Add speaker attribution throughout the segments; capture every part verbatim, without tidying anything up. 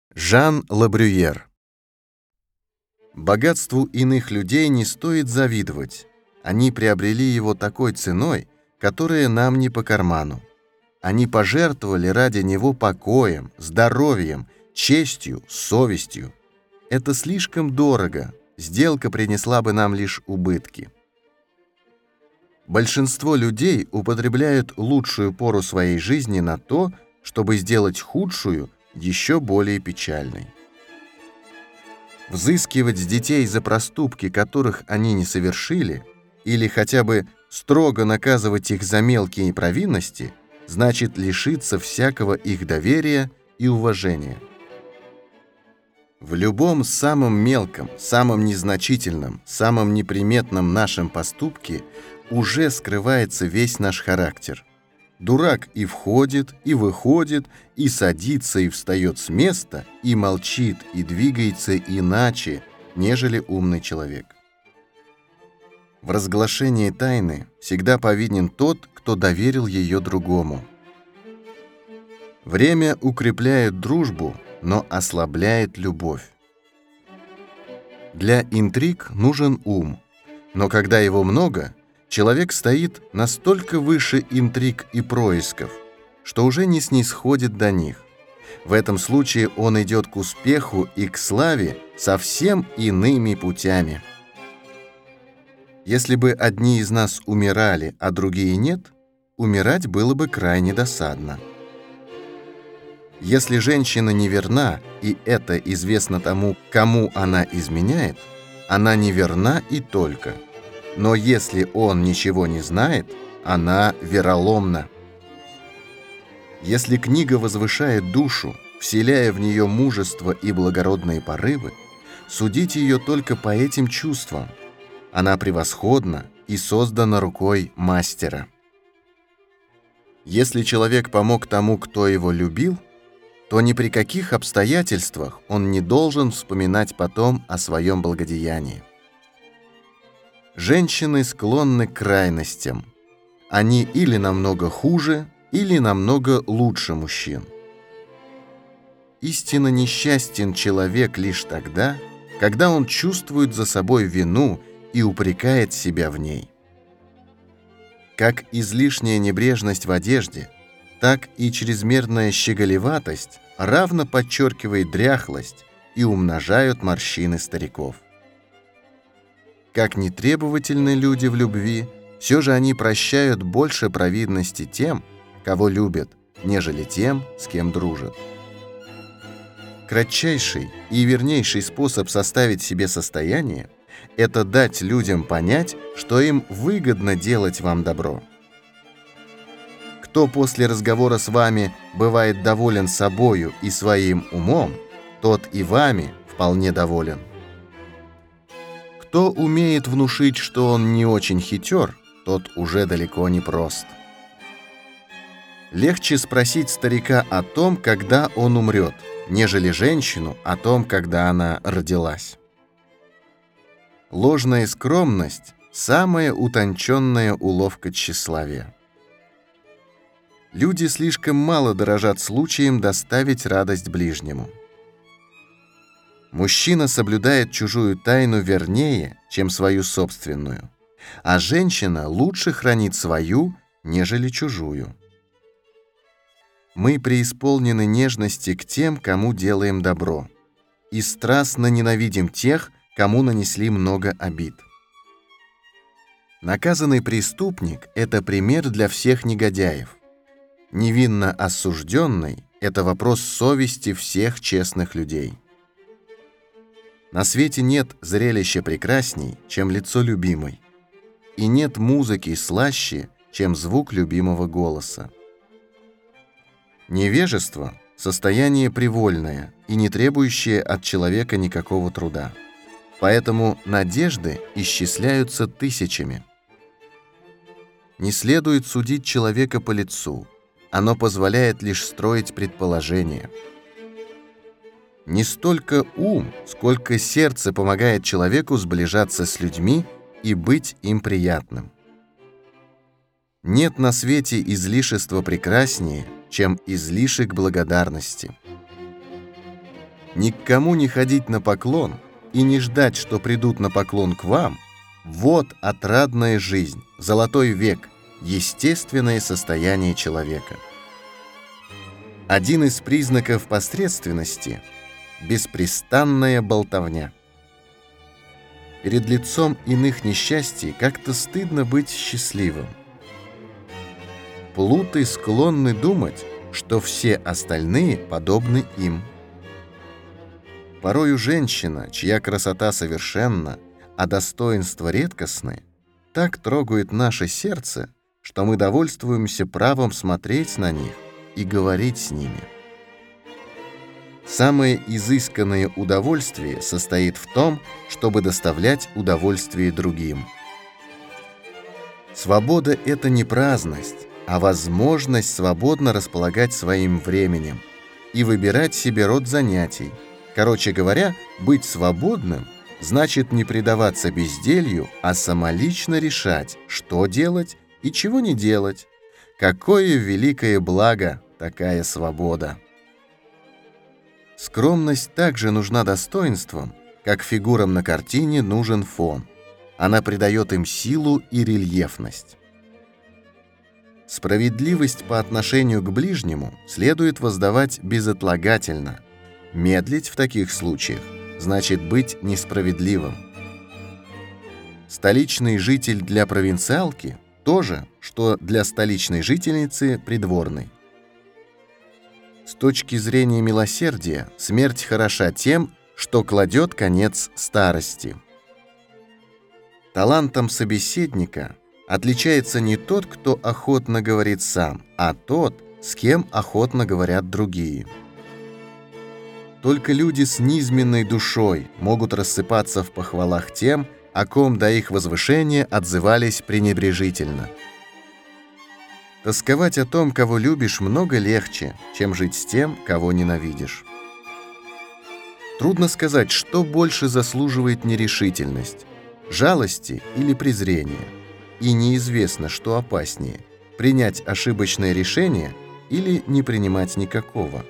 Speaker 1: Жан Лабрюер. Богатству иных людей не стоит завидовать. Они приобрели его такой ценой, которая нам не по карману. Они пожертвовали ради него покоем, здоровьем, честью, совестью. Это слишком дорого, сделка принесла бы нам лишь убытки. Большинство людей употребляют лучшую пору своей жизни на то, чтобы сделать худшую еще более печальной. Взыскивать с детей за проступки, которых они не совершили, или хотя бы строго наказывать их за мелкие провинности, значит лишиться всякого их доверия и уважения. В любом самом мелком, самом незначительном, самом неприметном нашем поступке уже скрывается весь наш характер. Дурак и входит, и выходит, и садится, и встает с места, и молчит, и двигается иначе, нежели умный человек. В разглашении тайны всегда повинен тот, кто доверил ее другому. Время укрепляет дружбу, но ослабляет любовь. Для интриг нужен ум, но когда его много, человек стоит настолько выше интриг и происков, что уже не снисходит до них. В этом случае он идет к успеху и к славе совсем иными путями. Если бы одни из нас умирали, а другие нет, умирать было бы крайне досадно. Если женщина неверна, и это известно тому, кому она изменяет, она неверна и только. Но если он ничего не знает, она вероломна. Если книга возвышает душу, вселяя в нее мужество и благородные порывы, судить ее только по этим чувствам. Она превосходна и создана рукой мастера. Если человек помог тому, кто его любил, то ни при каких обстоятельствах он не должен вспоминать потом о своем благодеянии. Женщины склонны к крайностям. Они или намного хуже, или намного лучше мужчин. Истинно несчастен человек лишь тогда, когда он чувствует за собой вину и упрекает себя в ней. Как излишняя небрежность в одежде, так и чрезмерная щеголеватость равно подчеркивает дряхлость и умножают морщины стариков. Как нетребовательны люди в любви, все же они прощают больше провинности тем, кого любят, нежели тем, с кем дружат. Кратчайший и вернейший способ составить себе состояние – это дать людям понять, что им выгодно делать вам добро. Кто после разговора с вами бывает доволен собою и своим умом, тот и вами вполне доволен. Кто умеет внушить, что он не очень хитер, тот уже далеко не прост. Легче спросить старика о том, когда он умрет, нежели женщину о том, когда она родилась. Ложная скромность – самая утонченная уловка тщеславия. Люди слишком мало дорожат случаем доставить радость ближнему. Мужчина соблюдает чужую тайну вернее, чем свою собственную, а женщина лучше хранит свою, нежели чужую. Мы преисполнены нежности к тем, кому делаем добро, и страстно ненавидим тех, кому нанесли много обид. Наказанный преступник – это пример для всех негодяев. Невинно осужденный – это вопрос совести всех честных людей. На свете нет зрелища прекрасней, чем лицо любимой, и нет музыки слаще, чем звук любимого голоса. Невежество – состояние привольное и не требующее от человека никакого труда. Поэтому надежды исчисляются тысячами. Не следует судить человека по лицу, оно позволяет лишь строить предположения. Не столько ум, сколько сердце помогает человеку сближаться с людьми и быть им приятным. Нет на свете излишества прекраснее, чем излишек благодарности. Ни к кому не ходить на поклон и не ждать, что придут на поклон к вам – вот отрадная жизнь, золотой век, естественное состояние человека. Один из признаков посредственности – беспрестанная болтовня. Перед лицом иных несчастий как-то стыдно быть счастливым. Плуты склонны думать, что все остальные подобны им. Порою женщина, чья красота совершенна, а достоинства редкостны, так трогает наше сердце, что мы довольствуемся правом смотреть на них и говорить с ними. Самое изысканное удовольствие состоит в том, чтобы доставлять удовольствие другим. Свобода – это не праздность, а возможность свободно располагать своим временем и выбирать себе род занятий. Короче говоря, быть свободным значит не предаваться безделью, а самолично решать, что делать и чего не делать. Какое великое благо такая свобода! Скромность также нужна достоинствам, как фигурам на картине нужен фон. Она придает им силу и рельефность. Справедливость по отношению к ближнему следует воздавать безотлагательно. Медлить в таких случаях значит быть несправедливым. Столичный житель для провинциалки – то же, что для столичной жительницы придворной. С точки зрения милосердия, смерть хороша тем, что кладет конец старости. Талантом собеседника отличается не тот, кто охотно говорит сам, а тот, с кем охотно говорят другие. Только люди с низменной душой могут рассыпаться в похвалах тем, о ком до их возвышения отзывались пренебрежительно. Тосковать о том, кого любишь, много легче, чем жить с тем, кого ненавидишь. Трудно сказать, что больше заслуживает нерешительность – жалости или презрения. И неизвестно, что опаснее – принять ошибочное решение или не принимать никакого.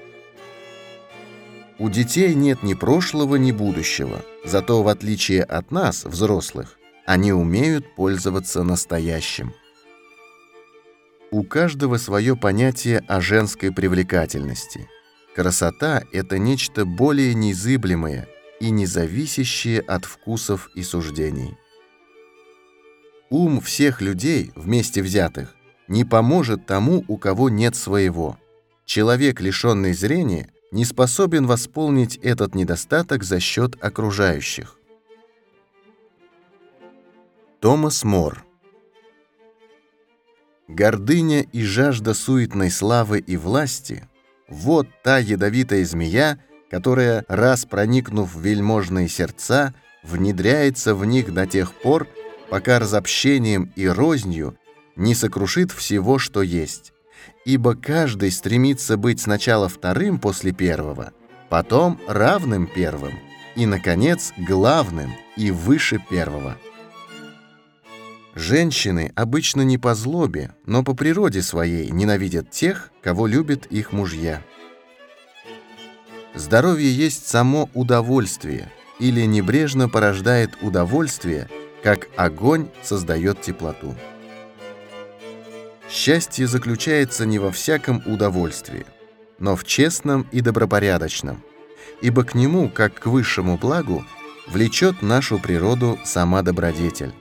Speaker 1: У детей нет ни прошлого, ни будущего, зато в отличие от нас, взрослых, они умеют пользоваться настоящим. У каждого свое понятие о женской привлекательности. Красота – это нечто более незыблемое и независящее от вкусов и суждений. Ум всех людей, вместе взятых, не поможет тому, у кого нет своего. Человек, лишенный зрения, не способен восполнить этот недостаток за счет окружающих. Томас Мор. Гордыня и жажда суетной славы и власти – вот та ядовитая змея, которая, раз проникнув в вельможные сердца, внедряется в них до тех пор, пока разобщением и рознью не сокрушит всего, что есть. Ибо каждый стремится быть сначала вторым после первого, потом равным первым и, наконец, главным и выше первого. Женщины обычно не по злобе, но по природе своей ненавидят тех, кого любят их мужья. Здоровье есть само удовольствие или небрежно порождает удовольствие, как огонь создает теплоту. Счастье заключается не во всяком удовольствии, но в честном и добропорядочном, ибо к нему, как к высшему благу, влечет нашу природу сама добродетель.